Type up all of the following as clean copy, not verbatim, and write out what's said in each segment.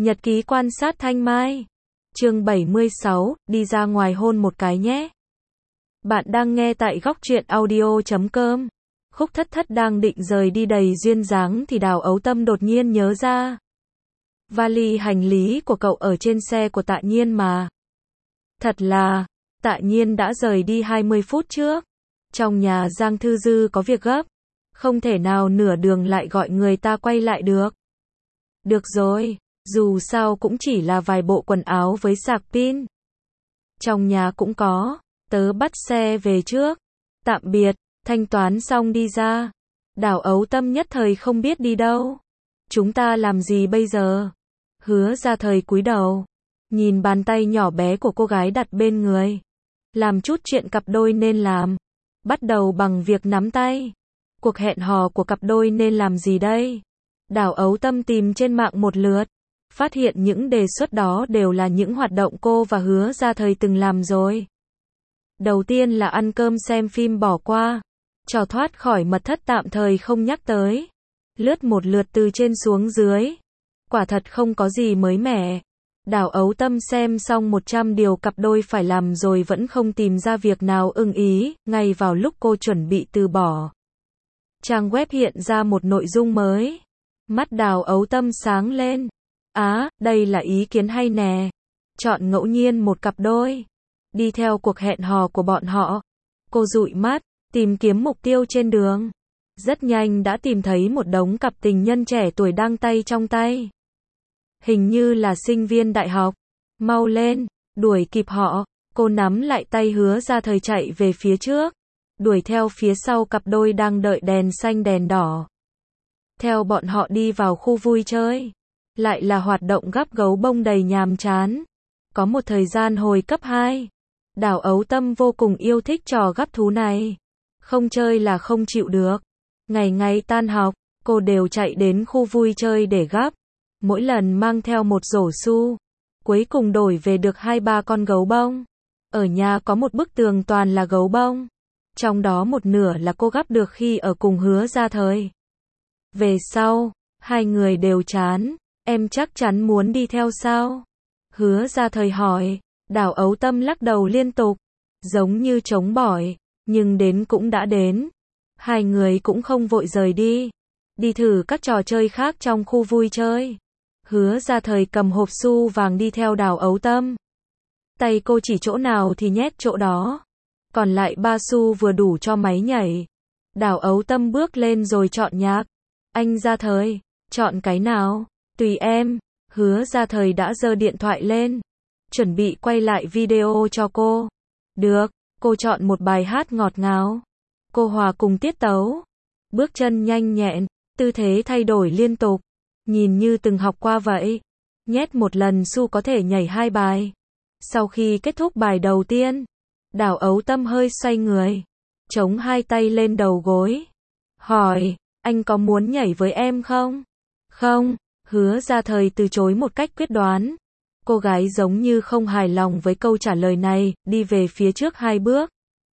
Nhật ký quan sát Thanh Mai. Chương 76, đi ra ngoài hôn một cái nhé. Bạn đang nghe tại góc truyện audio.com. Khúc Thất Thất đang định rời đi đầy duyên dáng thì Đào Ấu Tâm đột nhiên nhớ ra. Vali hành lý của cậu ở trên xe của Tạ Nhiên mà. Thật là, Tạ Nhiên đã rời đi 20 phút trước. Trong nhà Giang Thư Dư có việc gấp. Không thể nào nửa đường lại gọi người ta quay lại được. Được rồi, dù sao cũng chỉ là vài bộ quần áo với sạc pin. Trong nhà cũng có, tớ bắt xe về trước. Tạm biệt, thanh toán xong đi ra. Đào Ấu Tâm nhất thời không biết đi đâu. Chúng ta làm gì bây giờ? Hứa Ra Thời cúi đầu, nhìn bàn tay nhỏ bé của cô gái đặt bên người. Làm chút chuyện cặp đôi nên làm. Bắt đầu bằng việc nắm tay. Cuộc hẹn hò của cặp đôi nên làm gì đây? Đào Ấu Tâm tìm trên mạng một lượt, phát hiện những đề xuất đó đều là những hoạt động cô và Hứa Ra Thời từng làm rồi. Đầu tiên là ăn cơm xem phim bỏ qua, trò thoát khỏi mật thất tạm thời không nhắc tới. Lướt một lượt từ trên xuống dưới. Quả thật không có gì mới mẻ. Đào Ấu Tâm xem xong 100 điều cặp đôi phải làm rồi vẫn không tìm ra việc nào ưng ý, ngay vào lúc cô chuẩn bị từ bỏ. Trang web hiện ra một nội dung mới. Mắt Đào Ấu Tâm sáng lên. Đây là ý kiến hay nè. Chọn ngẫu nhiên một cặp đôi. Đi theo cuộc hẹn hò của bọn họ. Cô dụi mắt, tìm kiếm mục tiêu trên đường. Rất nhanh đã tìm thấy một đống cặp tình nhân trẻ tuổi đang tay trong tay. Hình như là sinh viên đại học. Mau lên, đuổi kịp họ. Cô nắm lại tay Hứa Ra Thời chạy về phía trước. Đuổi theo phía sau cặp đôi đang đợi đèn xanh đèn đỏ. Theo bọn họ đi vào khu vui chơi. Lại là hoạt động gắp gấu bông đầy nhàm chán. Có một thời gian hồi cấp 2. Đào Ấu Tâm vô cùng yêu thích trò gắp thú này. Không chơi là không chịu được. Ngày ngày tan học, cô đều chạy đến khu vui chơi để gắp. Mỗi lần mang theo một rổ xu. Cuối cùng đổi về được 2-3 con gấu bông. Ở nhà có một bức tường toàn là gấu bông. Trong đó một nửa là cô gắp được khi ở cùng Hứa Ra Thời. Về sau, hai người đều chán. Em chắc chắn muốn đi theo sao? Hứa Ra Thời hỏi. Đào Ấu Tâm lắc đầu liên tục. Giống như trống bỏi. Nhưng đến cũng đã đến. Hai người cũng không vội rời đi. Đi thử các trò chơi khác trong khu vui chơi. Hứa Ra Thời cầm hộp xu vàng đi theo Đào Ấu Tâm. Tay cô chỉ chỗ nào thì nhét chỗ đó. Còn lại 3 xu vừa đủ cho máy nhảy. Đào Ấu Tâm bước lên rồi chọn nhạc. Anh Ra Thời, chọn cái nào? Tùy em. Hứa Ra Thời đã giơ điện thoại lên. Chuẩn bị quay lại video cho cô. Được, cô chọn một bài hát ngọt ngào. Cô hòa cùng tiết tấu. Bước chân nhanh nhẹn, tư thế thay đổi liên tục. Nhìn như từng học qua vậy. Nhét một lần xu có thể nhảy 2 bài. Sau khi kết thúc bài đầu tiên, Đào Ấu Tâm hơi xoay người, chống 2 tay lên đầu gối. Hỏi, anh có muốn nhảy với em không? Không, Hứa Ra Thời từ chối một cách quyết đoán. Cô gái giống như không hài lòng với câu trả lời này, đi về phía trước 2 bước.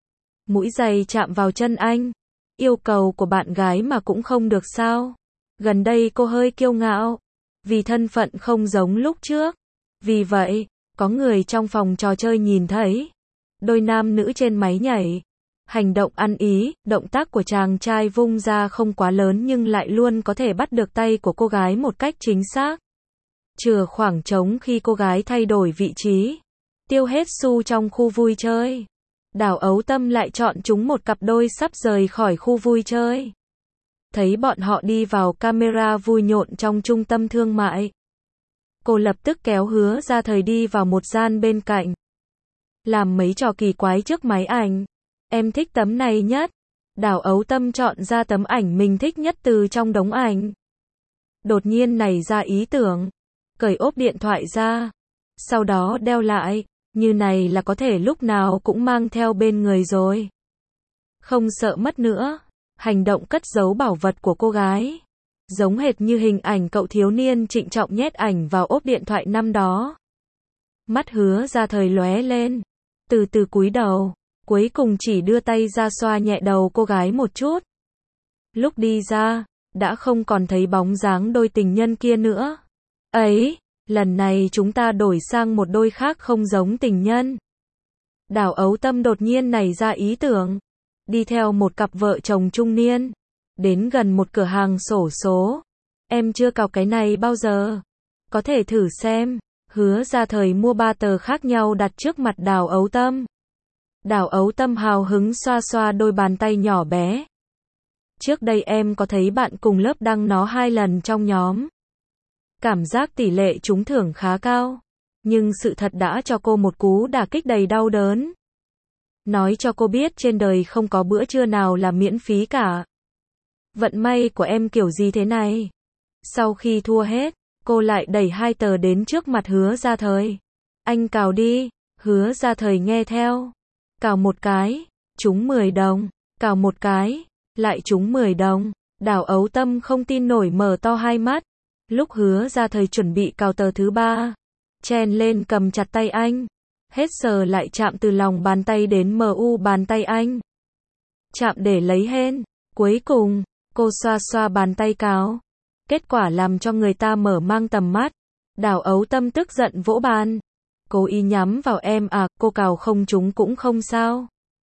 Mũi giày chạm vào chân anh. Yêu cầu của bạn gái mà cũng không được sao? Gần đây cô hơi kiêu ngạo, vì thân phận không giống lúc trước. Vì vậy, có người trong phòng trò chơi nhìn thấy đôi nam nữ trên máy nhảy. Hành động ăn ý, động tác của chàng trai vung ra không quá lớn nhưng lại luôn có thể bắt được tay của cô gái một cách chính xác. Chừa khoảng trống khi cô gái thay đổi vị trí. Tiêu hết xu trong khu vui chơi. Đào Ấu Tâm lại chọn chúng một cặp đôi sắp rời khỏi khu vui chơi. Thấy bọn họ đi vào camera vui nhộn trong trung tâm thương mại. Cô lập tức kéo Hứa Ra Thời đi vào một gian bên cạnh. Làm mấy trò kỳ quái trước máy ảnh. Em thích tấm này nhất. Đào Ấu Tâm chọn ra tấm ảnh mình thích nhất từ trong đống ảnh. Đột nhiên nảy ra ý tưởng. Cởi ốp điện thoại ra. Sau đó đeo lại. Như này là có thể lúc nào cũng mang theo bên người rồi. Không sợ mất nữa. Hành động cất giấu bảo vật của cô gái. Giống hệt như hình ảnh cậu thiếu niên trịnh trọng nhét ảnh vào ốp điện thoại năm đó. Mắt Hứa Ra Thời lóe lên. Từ từ cúi đầu. Cuối cùng chỉ đưa tay ra xoa nhẹ đầu cô gái một chút. Lúc đi ra, đã không còn thấy bóng dáng đôi tình nhân kia nữa. Ấy, Lần này chúng ta đổi sang một đôi khác không giống tình nhân. Đào Ấu Tâm đột nhiên nảy ra ý tưởng. Đi theo một cặp vợ chồng trung niên. Đến gần một cửa hàng xổ số. Em chưa cào cái này bao giờ. Có thể thử xem. Hứa Gia Thời mua 3 tờ khác nhau đặt trước mặt Đào Ấu Tâm. Đào Ấu Tâm hào hứng xoa xoa đôi bàn tay nhỏ bé. Trước đây em có thấy bạn cùng lớp đăng nó 2 lần trong nhóm. Cảm giác tỷ lệ trúng thưởng khá cao. Nhưng sự thật đã cho cô một cú đả kích đầy đau đớn. Nói cho cô biết trên đời không có bữa trưa nào là miễn phí cả. Vận may của em kiểu gì thế này? Sau khi thua hết, cô lại đẩy 2 tờ đến trước mặt Hứa Gia Thời. Anh cào đi. Hứa Gia Thời nghe theo. Cào một cái, trúng 10 đồng. Cào một cái, lại trúng 10 đồng. Đào Ấu Tâm không tin nổi mở to hai mắt. Lúc Hứa Gia Thời chuẩn bị cào tờ thứ 3, chen lên cầm chặt tay anh. Hết sờ lại chạm từ lòng bàn tay đến mu bàn tay anh. Chạm để lấy hên. Cuối cùng, cô xoa xoa bàn tay cào. Kết quả làm cho người ta mở mang tầm mắt. Đào Ấu Tâm tức giận vỗ bàn. Cố ý nhắm vào em à, cô cào không trúng cũng không sao.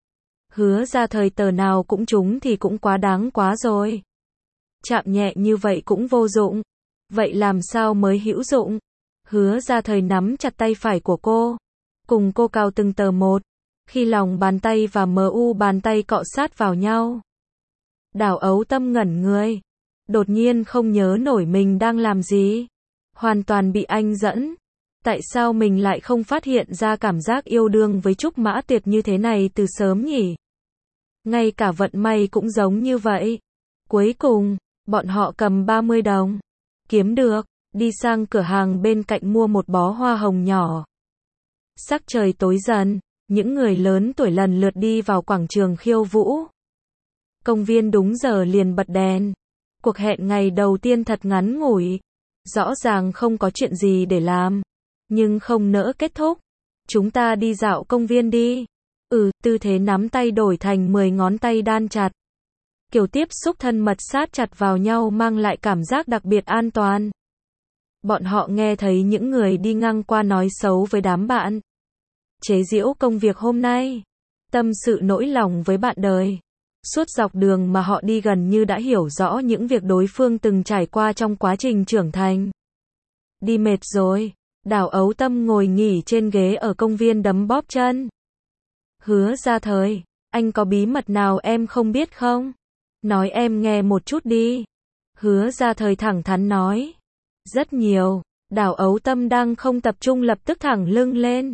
Hứa Gia Thời tờ nào cũng trúng thì cũng quá đáng quá rồi. Chạm nhẹ như vậy cũng vô dụng. Vậy làm sao mới hữu dụng? Hứa Gia Thời nắm chặt tay phải của cô. Cùng cô cào từng tờ một. Khi lòng bàn tay và mu bàn tay cọ sát vào nhau. Đào Ấu Tâm ngẩn người. Đột nhiên không nhớ nổi mình đang làm gì. Hoàn toàn bị anh dẫn. Tại sao mình lại không phát hiện ra cảm giác yêu đương với Trúc Mã Tiệp như thế này từ sớm nhỉ? Ngay cả vận may cũng giống như vậy. Cuối cùng, bọn họ cầm 30 đồng. Kiếm được, đi sang cửa hàng bên cạnh mua một bó hoa hồng nhỏ. Sắc trời tối dần, những người lớn tuổi lần lượt đi vào quảng trường khiêu vũ. Công viên đúng giờ liền bật đèn. Cuộc hẹn ngày đầu tiên thật ngắn ngủi. Rõ ràng không có chuyện gì để làm. Nhưng không nỡ kết thúc. Chúng ta đi dạo công viên đi. Tư thế nắm tay đổi thành 10 ngón tay đan chặt. Kiểu tiếp xúc thân mật sát chặt vào nhau mang lại cảm giác đặc biệt an toàn. Bọn họ nghe thấy những người đi ngang qua nói xấu với đám bạn. Chế giễu công việc hôm nay. Tâm sự nỗi lòng với bạn đời. Suốt dọc đường mà họ đi gần như đã hiểu rõ những việc đối phương từng trải qua trong quá trình trưởng thành. Đi mệt rồi. Đào Ấu Tâm ngồi nghỉ trên ghế ở công viên đấm bóp chân. Hứa Gia Thời, anh có bí mật nào em không biết không? Nói em nghe một chút đi. Hứa Gia Thời thẳng thắn nói. Rất nhiều. Đào Ấu Tâm đang không tập trung lập tức thẳng lưng lên.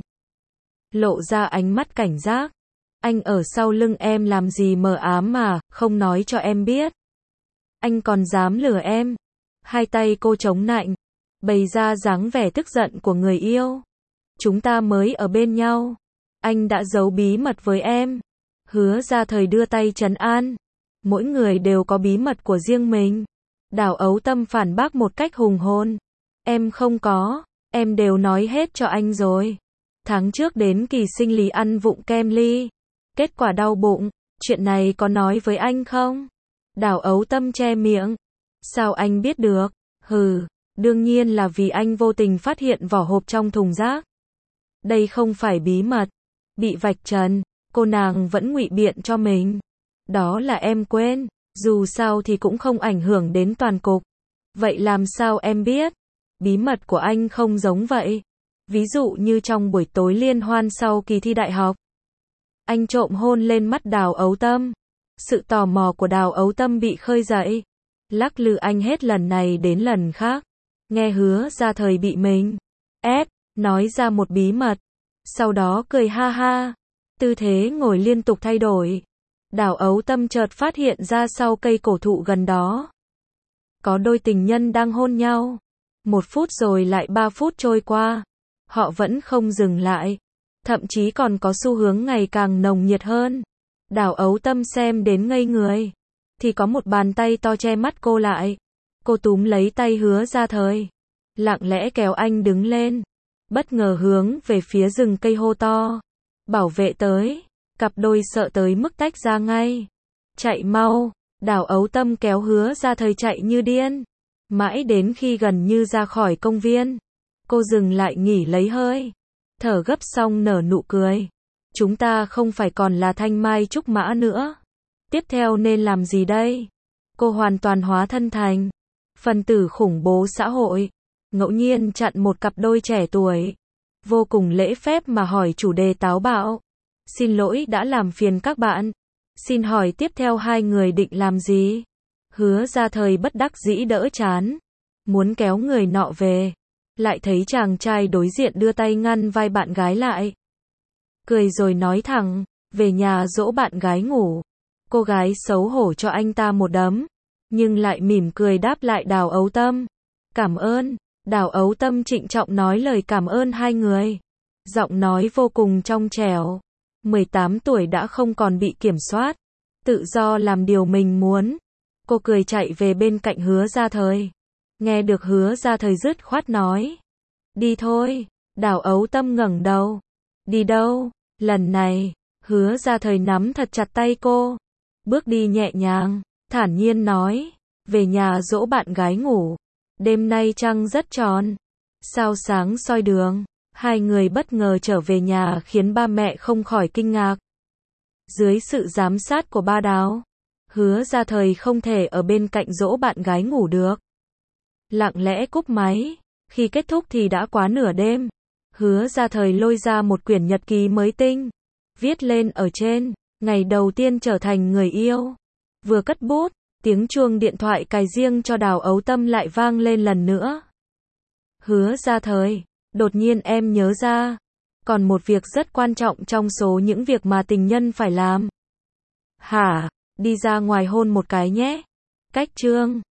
Lộ ra ánh mắt cảnh giác. Anh ở sau lưng em làm gì mờ ám mà, không nói cho em biết. Anh còn dám lừa em. Hai tay cô chống nạnh. Bày ra dáng vẻ tức giận của người yêu. Chúng ta mới ở bên nhau. Anh đã giấu bí mật với em. Hứa Gia Thời đưa tay trấn an. Mỗi người đều có bí mật của riêng mình. Đào Ấu Tâm phản bác một cách hùng hồn. Em không có. Em đều nói hết cho anh rồi. Tháng trước đến kỳ sinh lý ăn vụng kem ly. Kết quả đau bụng. Chuyện này có nói với anh không? Đào Ấu Tâm che miệng. Sao anh biết được? Đương nhiên là vì anh vô tình phát hiện vỏ hộp trong thùng rác. Đây không phải bí mật. Bị vạch trần, cô nàng vẫn ngụy biện cho mình. Đó là em quên, dù sao thì cũng không ảnh hưởng đến toàn cục. Vậy làm sao em biết? Bí mật của anh không giống vậy. Ví dụ như trong buổi tối liên hoan sau kỳ thi đại học. Anh trộm hôn lên mắt Đào Ấu Tâm. Sự tò mò của Đào Ấu Tâm bị khơi dậy. Lắc lư anh hết lần này đến lần khác. Nghe Hứa Gia Thời bị mình ép, nói ra một bí mật. Sau đó cười ha ha. Tư thế ngồi liên tục thay đổi. Đào Ấu Tâm chợt phát hiện ra sau cây cổ thụ gần đó. Có đôi tình nhân đang hôn nhau. 1 phút rồi lại 3 phút trôi qua. Họ vẫn không dừng lại. Thậm chí còn có xu hướng ngày càng nồng nhiệt hơn. Đào Ấu Tâm xem đến ngây người. Thì có một bàn tay to che mắt cô lại. Cô túm lấy tay Hứa Gia Thời. Lặng lẽ kéo anh đứng lên. Bất ngờ hướng về phía rừng cây hô to. Bảo vệ tới. Cặp đôi sợ tới mức tách ra ngay. Chạy mau. Đào Ấu Tâm kéo Hứa Gia Thời chạy như điên. Mãi đến khi gần như ra khỏi công viên. Cô dừng lại nghỉ lấy hơi. Thở gấp xong nở nụ cười. Chúng ta không phải còn là Thanh Mai Trúc Mã nữa. Tiếp theo nên làm gì đây? Cô hoàn toàn hóa thân thành phần tử khủng bố xã hội. Ngẫu nhiên chặn một cặp đôi trẻ tuổi. Vô cùng lễ phép mà hỏi chủ đề táo bạo. Xin lỗi đã làm phiền các bạn. Xin hỏi tiếp theo hai người định làm gì? Hứa Gia Thời bất đắc dĩ đỡ chán. Muốn kéo người nọ về. Lại thấy chàng trai đối diện đưa tay ngăn vai bạn gái lại. Cười rồi nói thẳng, về nhà dỗ bạn gái ngủ. Cô gái xấu hổ cho anh ta một đấm. Nhưng lại mỉm cười đáp lại Đào Ấu Tâm. Cảm ơn. Đào Ấu Tâm trịnh trọng nói lời cảm ơn hai người. Giọng nói vô cùng trong trẻo. 18 tuổi đã không còn bị kiểm soát. Tự do làm điều mình muốn. Cô cười chạy về bên cạnh Hứa Gia Thời. Nghe được Hứa Gia Thời dứt khoát nói. Đi thôi. Đào Ấu Tâm ngẩng đầu. Đi đâu? Lần này, Hứa Gia Thời nắm thật chặt tay cô. Bước đi nhẹ nhàng, thản nhiên nói. Về nhà dỗ bạn gái ngủ. Đêm nay trăng rất tròn. Sao sáng soi đường. Hai người bất ngờ trở về nhà khiến ba mẹ không khỏi kinh ngạc. Dưới sự giám sát của ba Đào, Hứa Gia Thời không thể ở bên cạnh dỗ bạn gái ngủ được. Lặng lẽ cúp máy. Khi kết thúc thì đã quá nửa đêm. Hứa Gia Thời lôi ra một quyển nhật ký mới tinh. Viết lên ở trên, ngày đầu tiên trở thành người yêu. Vừa cất bút, tiếng chuông điện thoại cài riêng cho Đào Ấu Tâm lại vang lên lần nữa. Hứa Gia Thời, đột nhiên em nhớ ra. Còn một việc rất quan trọng trong số những việc mà tình nhân phải làm. Hả? Đi ra ngoài hôn một cái nhé. Cách chương